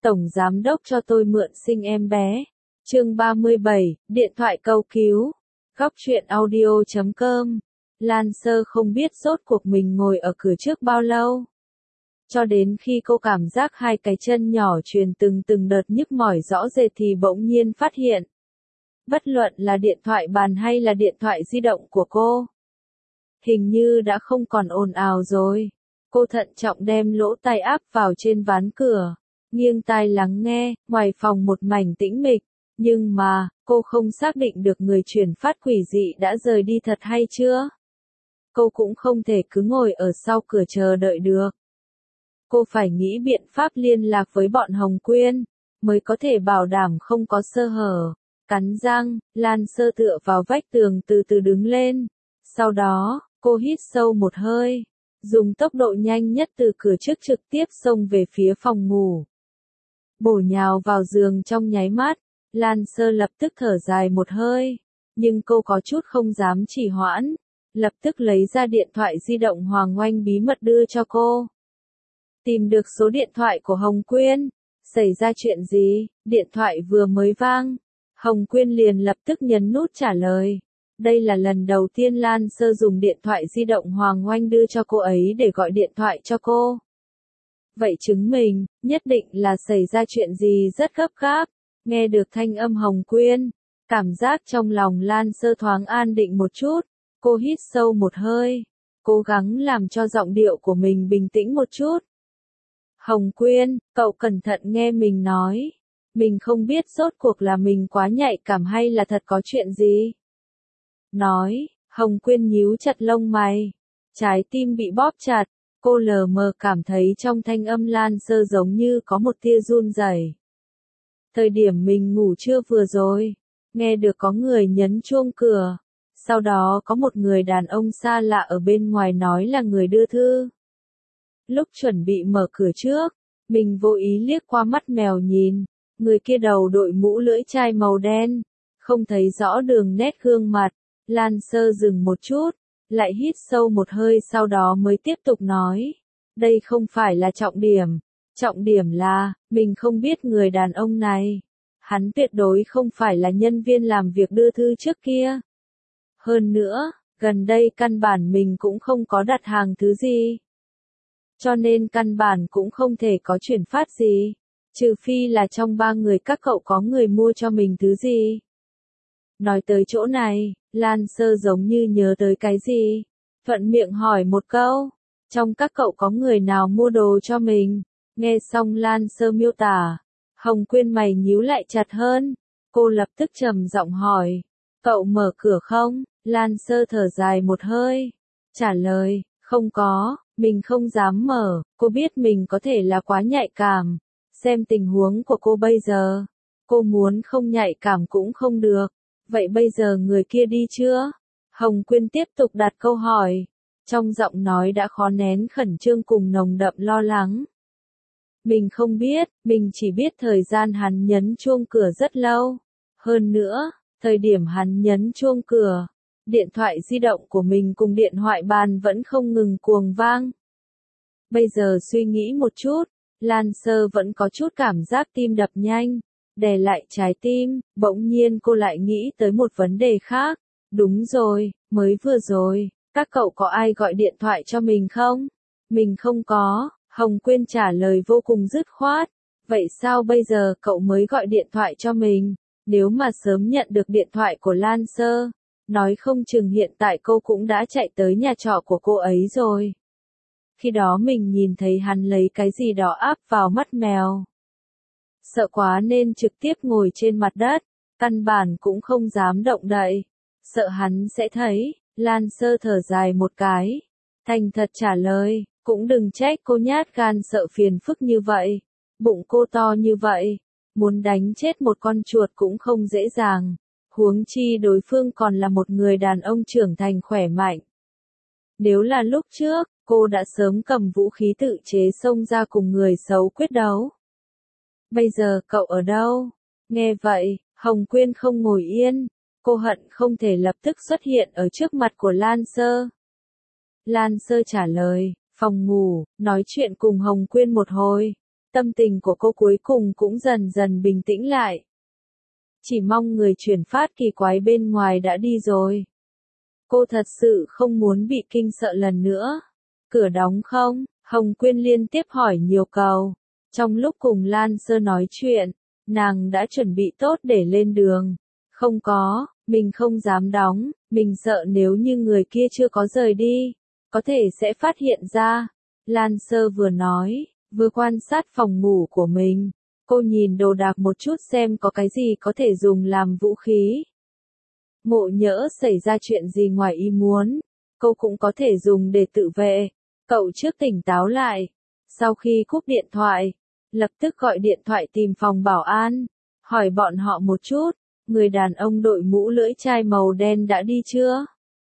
Tổng giám đốc cho tôi mượn sinh em bé. Chương 37, điện thoại cầu cứu. Góc truyện audio.com. Lan Sơ không biết rốt cuộc mình ngồi ở cửa trước bao lâu. Cho đến khi cô cảm giác hai cái chân nhỏ truyền từng đợt nhức mỏi rõ rệt thì bỗng nhiên phát hiện. Bất luận là điện thoại bàn hay là điện thoại di động của cô, hình như đã không còn ồn ào rồi. Cô thận trọng đem lỗ tai áp vào trên ván cửa, nghiêng tai lắng nghe, ngoài phòng một mảnh tĩnh mịch, nhưng mà, cô không xác định được người truyền phát quỷ dị đã rời đi thật hay chưa. Cô cũng không thể cứ ngồi ở sau cửa chờ đợi được. Cô phải nghĩ biện pháp liên lạc với bọn Hồng Quyên, mới có thể bảo đảm không có sơ hở. Cắn răng, Lan Sơ tựa vào vách tường từ từ đứng lên. Sau đó, cô hít sâu một hơi, dùng tốc độ nhanh nhất từ cửa trước trực tiếp xông về phía phòng ngủ. Bổ nhào vào giường trong nháy mắt, Lan Sơ lập tức thở dài một hơi, nhưng cô có chút không dám trì hoãn, lập tức lấy ra điện thoại di động Hoàng Oanh bí mật đưa cho cô. Tìm được số điện thoại của Hồng Quyên, xảy ra chuyện gì? Điện thoại vừa mới vang, Hồng Quyên liền lập tức nhấn nút trả lời. Đây là lần đầu tiên Lan Sơ dùng điện thoại di động Hoàng Oanh đưa cho cô ấy để gọi điện thoại cho cô. Vậy chứng minh, nhất định là xảy ra chuyện gì rất gấp gáp. Nghe được thanh âm Hồng Quyên, cảm giác trong lòng Lan Sơ thoáng an định một chút. Cô hít sâu một hơi, cố gắng làm cho giọng điệu của mình bình tĩnh một chút. Hồng Quyên, cậu cẩn thận nghe mình nói. Mình không biết rốt cuộc là mình quá nhạy cảm hay là thật có chuyện gì. Nói, Hồng Quyên nhíu chặt lông mày. Trái tim bị bóp chặt, cô lờ mờ cảm thấy trong thanh âm Lan Sơ giống như có một tia run rẩy. Thời điểm mình ngủ trưa vừa rồi, nghe được có người nhấn chuông cửa. Sau đó có một người đàn ông xa lạ ở bên ngoài nói là người đưa thư. Lúc chuẩn bị mở cửa trước, mình vô ý liếc qua mắt mèo nhìn, người kia đầu đội mũ lưỡi chai màu đen, không thấy rõ đường nét gương mặt. Lan Sơ dừng một chút, lại hít sâu một hơi sau đó mới tiếp tục nói. Đây không phải là trọng điểm là, mình không biết người đàn ông này. Hắn tuyệt đối không phải là nhân viên làm việc đưa thư trước kia. Hơn nữa, gần đây căn bản mình cũng không có đặt hàng thứ gì. Cho nên căn bản cũng không thể có chuyển phát gì. Trừ phi là trong 3 người các cậu có người mua cho mình thứ gì. Nói tới chỗ này, Lan Sơ giống như nhớ tới cái gì. Thuận miệng hỏi một câu. Trong các cậu có người nào mua đồ cho mình? Nghe xong Lan Sơ miêu tả. Hồng Quyên mày nhíu lại chặt hơn. Cô lập tức trầm giọng hỏi. Cậu mở cửa không? Lan Sơ thở dài một hơi. Trả lời, không có, mình không dám mở. Cô biết mình có thể là quá nhạy cảm. Xem tình huống của cô bây giờ. Cô muốn không nhạy cảm cũng không được. Vậy bây giờ người kia đi chưa? Hồng Quyên tiếp tục đặt câu hỏi. Trong giọng nói đã khó nén khẩn trương cùng nồng đậm lo lắng. Mình không biết, mình chỉ biết thời gian hắn nhấn chuông cửa rất lâu. Hơn nữa, thời điểm hắn nhấn chuông cửa, điện thoại di động của mình cùng điện thoại bàn vẫn không ngừng cuồng vang. Bây giờ suy nghĩ một chút, Lan Sơ vẫn có chút cảm giác tim đập nhanh, đè lại trái tim, bỗng nhiên cô lại nghĩ tới một vấn đề khác. Đúng rồi, mới vừa rồi, các cậu có ai gọi điện thoại cho mình không? Mình không có, Hồng Quyên trả lời vô cùng dứt khoát. Vậy sao bây giờ cậu mới gọi điện thoại cho mình? Nếu mà sớm nhận được điện thoại của Lan Sơ, nói không chừng hiện tại cô cũng đã chạy tới nhà trọ của cô ấy rồi. Khi đó mình nhìn thấy hắn lấy cái gì đó áp vào mắt mèo. Sợ quá nên trực tiếp ngồi trên mặt đất, căn bản cũng không dám động đậy. Sợ hắn sẽ thấy, Lan Sơ thở dài một cái. Thành thật trả lời, cũng đừng trách cô nhát gan sợ phiền phức như vậy. Bụng cô to như vậy, muốn đánh chết một con chuột cũng không dễ dàng. Huống chi đối phương còn là một người đàn ông trưởng thành khỏe mạnh. Nếu là lúc trước, cô đã sớm cầm vũ khí tự chế xông ra cùng người xấu quyết đấu. Bây giờ cậu ở đâu? Nghe vậy, Hồng Quyên không ngồi yên. Cô hận không thể lập tức xuất hiện ở trước mặt của Lan Sơ. Lan Sơ trả lời, phòng ngủ, nói chuyện cùng Hồng Quyên một hồi. Tâm tình của cô cuối cùng cũng dần dần bình tĩnh lại. Chỉ mong người chuyển phát kỳ quái bên ngoài đã đi rồi. Cô thật sự không muốn bị kinh sợ lần nữa. Cửa đóng không? Hồng Quyên liên tiếp hỏi nhiều câu. Trong lúc cùng Lan Sơ nói chuyện, nàng đã chuẩn bị tốt để lên đường. Không có, mình không dám đóng, mình sợ nếu như người kia chưa có rời đi, có thể sẽ phát hiện ra. Lan Sơ vừa nói, vừa quan sát phòng ngủ của mình. Cô nhìn đồ đạc một chút xem có cái gì có thể dùng làm vũ khí. Ngộ nhỡ xảy ra chuyện gì ngoài ý muốn, cô cũng có thể dùng để tự vệ. Cậu trước tỉnh táo lại. Sau khi cúp điện thoại, lập tức gọi điện thoại tìm phòng bảo an, hỏi bọn họ một chút, người đàn ông đội mũ lưỡi chai màu đen đã đi chưa?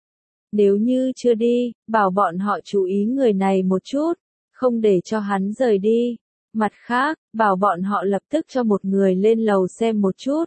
Nếu như chưa đi, bảo bọn họ chú ý người này một chút, không để cho hắn rời đi. Mặt khác, bảo bọn họ lập tức cho một người lên lầu xem một chút.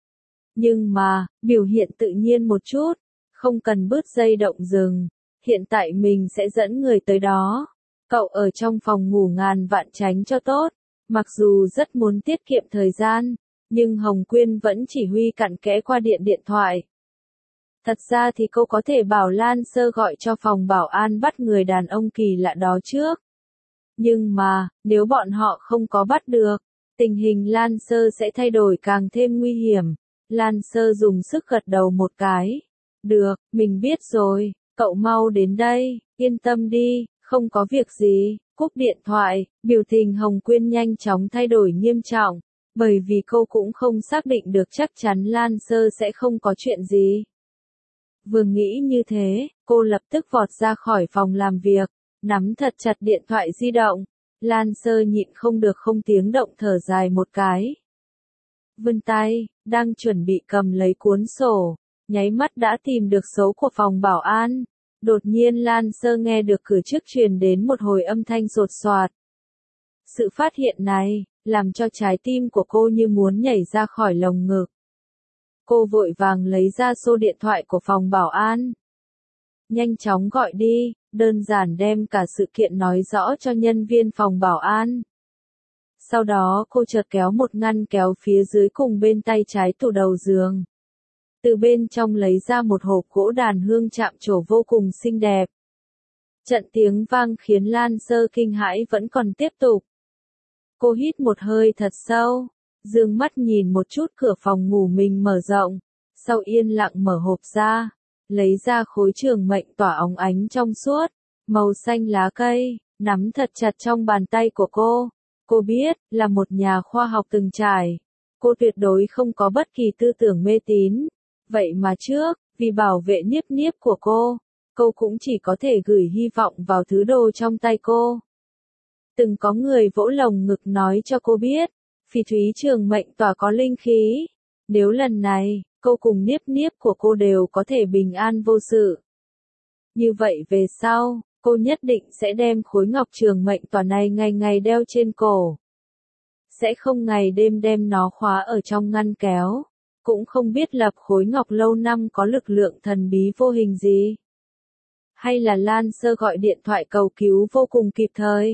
Nhưng mà, biểu hiện tự nhiên một chút, không cần bứt dây động rừng. Hiện tại mình sẽ dẫn người tới đó. Cậu ở trong phòng ngủ ngàn vạn tránh cho tốt. Mặc dù rất muốn tiết kiệm thời gian, nhưng Hồng Quyên vẫn chỉ huy cặn kẽ qua điện thoại. Thật ra thì cô có thể bảo Lan Sơ gọi cho phòng bảo an bắt người đàn ông kỳ lạ đó trước. Nhưng mà, nếu bọn họ không có bắt được, tình hình Lan Sơ sẽ thay đổi càng thêm nguy hiểm. Lan Sơ dùng sức gật đầu một cái. Được, mình biết rồi, cậu mau đến đây, yên tâm đi, không có việc gì. Cúp điện thoại, biểu tình Hồng Quyên nhanh chóng thay đổi nghiêm trọng, bởi vì cô cũng không xác định được chắc chắn Lan Sơ sẽ không có chuyện gì. Vừa nghĩ như thế, cô lập tức vọt ra khỏi phòng làm việc, nắm thật chặt điện thoại di động. Lan Sơ nhịn không được không tiếng động thở dài một cái. Vươn tay, đang chuẩn bị cầm lấy cuốn sổ, nháy mắt đã tìm được số của phòng bảo an. Đột nhiên Lan Sơ nghe được cửa trước truyền đến một hồi âm thanh sột soạt. Sự phát hiện này, làm cho trái tim của cô như muốn nhảy ra khỏi lồng ngực. Cô vội vàng lấy ra số điện thoại của phòng bảo an. Nhanh chóng gọi đi, đơn giản đem cả sự kiện nói rõ cho nhân viên phòng bảo an. Sau đó cô chợt kéo một ngăn kéo phía dưới cùng bên tay trái tủ đầu giường. Từ bên trong lấy ra một hộp gỗ đàn hương chạm trổ vô cùng xinh đẹp. Trận tiếng vang khiến Lan Sơ kinh hãi vẫn còn tiếp tục. Cô hít một hơi thật sâu, dương mắt nhìn một chút cửa phòng ngủ mình mở rộng, sau yên lặng mở hộp ra, lấy ra khối trường mệnh tỏa óng ánh trong suốt, màu xanh lá cây, nắm thật chặt trong bàn tay của cô. Cô biết, là một nhà khoa học từng trải, cô tuyệt đối không có bất kỳ tư tưởng mê tín. Vậy mà trước, vì bảo vệ niếp niếp của cô cũng chỉ có thể gửi hy vọng vào thứ đồ trong tay cô. Từng có người vỗ lồng ngực nói cho cô biết, phỉ thúy trường mệnh tỏa có linh khí. Nếu lần này, cô cùng niếp niếp của cô đều có thể bình an vô sự. Như vậy về sau, cô nhất định sẽ đem khối ngọc trường mệnh tỏa này ngày ngày đeo trên cổ. Sẽ không ngày đêm đem nó khóa ở trong ngăn kéo. Cũng không biết lập khối ngọc lâu năm có lực lượng thần bí vô hình gì. Hay là Lan Sơ gọi điện thoại cầu cứu vô cùng kịp thời.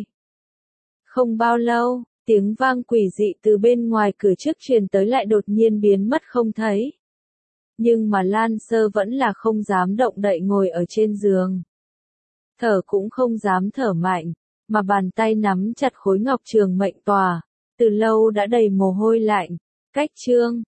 Không bao lâu, tiếng vang quỷ dị từ bên ngoài cửa trước truyền tới lại đột nhiên biến mất không thấy. Nhưng mà Lan Sơ vẫn là không dám động đậy ngồi ở trên giường. Thở cũng không dám thở mạnh, mà bàn tay nắm chặt khối ngọc trường mệnh tỏa, từ lâu đã đầy mồ hôi lạnh. Cách chương